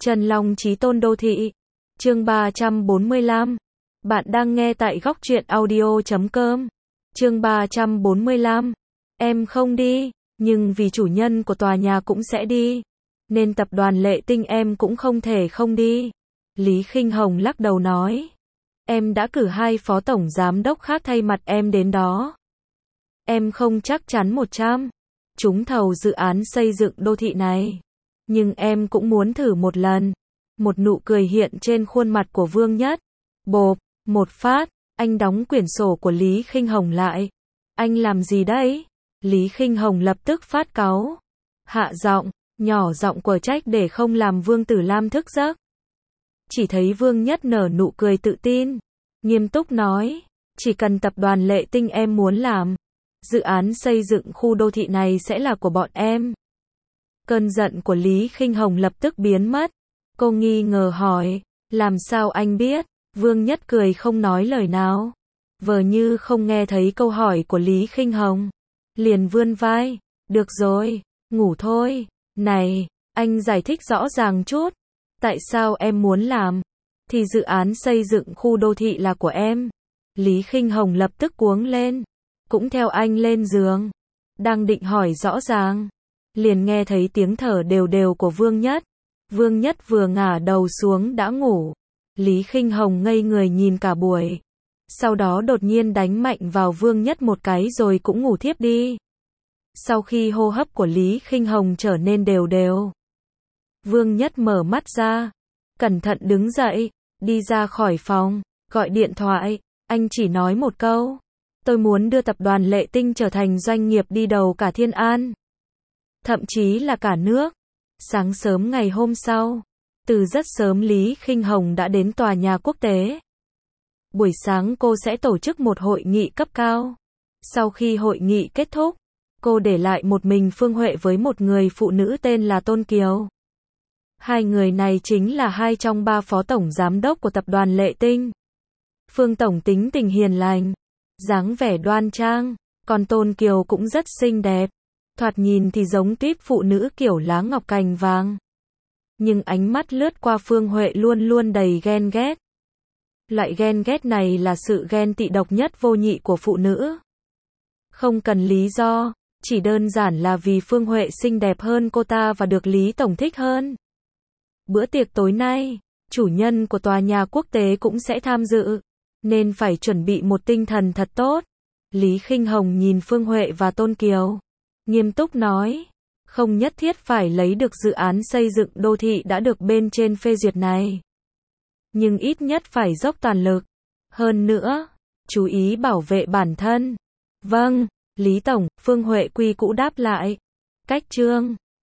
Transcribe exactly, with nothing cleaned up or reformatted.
Trần Long Chí Tôn Đô Thị. Chương ba trăm bốn mươi lăm. Bạn đang nghe tại góc truyện audio chấm com. Chương ba trăm bốn mươi lăm. Em không đi, nhưng vì chủ nhân của tòa nhà cũng sẽ đi, nên tập đoàn Lệ Tinh em cũng không thể không đi. Lý Khinh Hồng lắc đầu nói. Em đã cử hai phó tổng giám đốc khác thay mặt em đến đó. Em không chắc chắn một trăm trúng thầu dự án xây dựng đô thị này, nhưng em cũng muốn thử một lần. Một nụ cười hiện trên khuôn mặt của Vương Nhất. Bộp, một phát, anh đóng quyển sổ của Lý Khinh Hồng lại. Anh làm gì đấy? Lý Khinh Hồng lập tức phát cáu. Hạ giọng, nhỏ giọng quở trách để không làm Vương Tử Lam thức giấc. Chỉ thấy Vương Nhất nở nụ cười tự tin, nghiêm túc nói, chỉ cần tập đoàn Lệ Tinh em muốn làm, dự án xây dựng khu đô thị này sẽ là của bọn em. Cơn giận của Lý Khinh Hồng lập tức biến mất. Cô nghi ngờ hỏi, làm sao anh biết? Vương Nhất cười không nói lời nào, vờ như không nghe thấy câu hỏi của Lý Khinh Hồng, liền vươn vai, được rồi, ngủ thôi. Này, anh giải thích rõ ràng chút, tại sao em muốn làm, thì dự án xây dựng khu đô thị là của em. Lý Khinh Hồng lập tức cuống lên, cũng theo anh lên giường, đang định hỏi rõ ràng, liền nghe thấy tiếng thở đều đều của Vương Nhất. Vương Nhất vừa ngả đầu xuống đã ngủ. Lý Khinh Hồng ngây người nhìn cả buổi, sau đó đột nhiên đánh mạnh vào Vương Nhất một cái rồi cũng ngủ thiếp đi. Sau khi hô hấp của Lý Khinh Hồng trở nên đều đều, Vương Nhất mở mắt ra, cẩn thận đứng dậy, đi ra khỏi phòng, gọi điện thoại. Anh chỉ nói một câu, tôi muốn đưa tập đoàn Lệ Tinh trở thành doanh nghiệp đi đầu cả Thiên An, thậm chí là cả nước. Sáng sớm ngày hôm sau, từ rất sớm Lý Khinh Hồng đã đến tòa nhà quốc tế. Buổi sáng cô sẽ tổ chức một hội nghị cấp cao. Sau khi hội nghị kết thúc, cô để lại một mình Phương Huệ với một người phụ nữ tên là Tôn Kiều. Hai người này chính là hai trong ba phó tổng giám đốc của tập đoàn Lệ Tinh. Phương tổng tính tình hiền lành, dáng vẻ đoan trang, còn Tôn Kiều cũng rất xinh đẹp. Thoạt nhìn thì giống típ phụ nữ kiểu lá ngọc cành vàng. Nhưng ánh mắt lướt qua Phương Huệ luôn luôn đầy ghen ghét. Loại ghen ghét này là sự ghen tị độc nhất vô nhị của phụ nữ. Không cần lý do, chỉ đơn giản là vì Phương Huệ xinh đẹp hơn cô ta và được Lý Tổng thích hơn. Bữa tiệc tối nay, chủ nhân của tòa nhà quốc tế cũng sẽ tham dự, nên phải chuẩn bị một tinh thần thật tốt. Lý Khinh Hồng nhìn Phương Huệ và Tôn Kiều, nghiêm túc nói, không nhất thiết phải lấy được dự án xây dựng đô thị đã được bên trên phê duyệt này, nhưng ít nhất phải dốc toàn lực. Hơn nữa, chú ý bảo vệ bản thân. Vâng, Lý Tổng, Phương Huệ quy cũ đáp lại. Cách chương